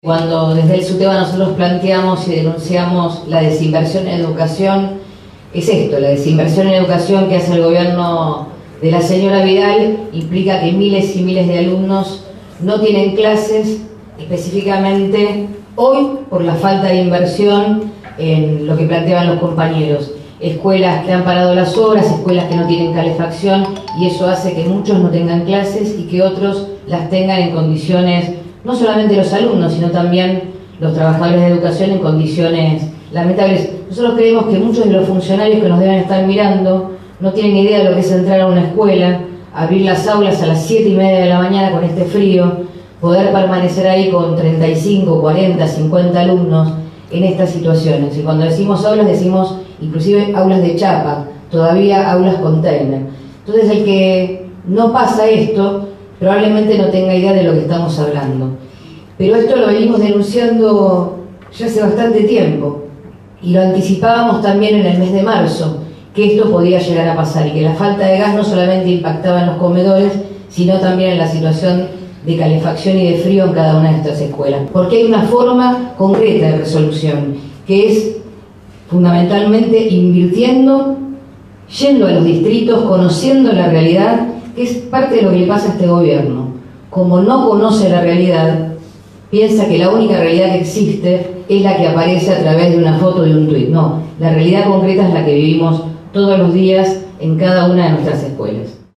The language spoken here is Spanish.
Cuando desde el SUTEBA nosotros planteamos y denunciamos la desinversión en educación, es esto, la desinversión en educación que hace el gobierno de la señora Vidal implica que miles y miles de alumnos no tienen clases, específicamente hoy por la falta de inversión en lo que planteaban los compañeros. Escuelas que han parado las obras, escuelas que no tienen calefacción, y eso hace que muchos no tengan clases y que otros las tengan en condiciones, no solamente los alumnos, sino también los trabajadores de educación en condiciones lamentables. Nosotros creemos que muchos de los funcionarios que nos deben estar mirando no tienen idea de lo que es entrar a una escuela, abrir las aulas a las 7:30 de la mañana con este frío, poder permanecer ahí con 35, 40, 50 alumnos en estas situaciones. Y cuando decimos aulas, decimos inclusive aulas de chapa, todavía aulas container. Entonces el que no pasa esto probablemente no tenga idea de lo que estamos hablando. Pero esto lo venimos denunciando ya hace bastante tiempo y lo anticipábamos también en el mes de marzo, que esto podía llegar a pasar y que la falta de gas no solamente impactaba en los comedores, sino también en la situación de calefacción y de frío en cada una de estas escuelas. Porque hay una forma concreta de resolución, que es fundamentalmente invirtiendo, yendo a los distritos, conociendo la realidad, que es parte de lo que le pasa a este gobierno. Como no conoce la realidad, piensa que la única realidad que existe es la que aparece a través de una foto, de un tuit. No, la realidad concreta es la que vivimos todos los días en cada una de nuestras escuelas.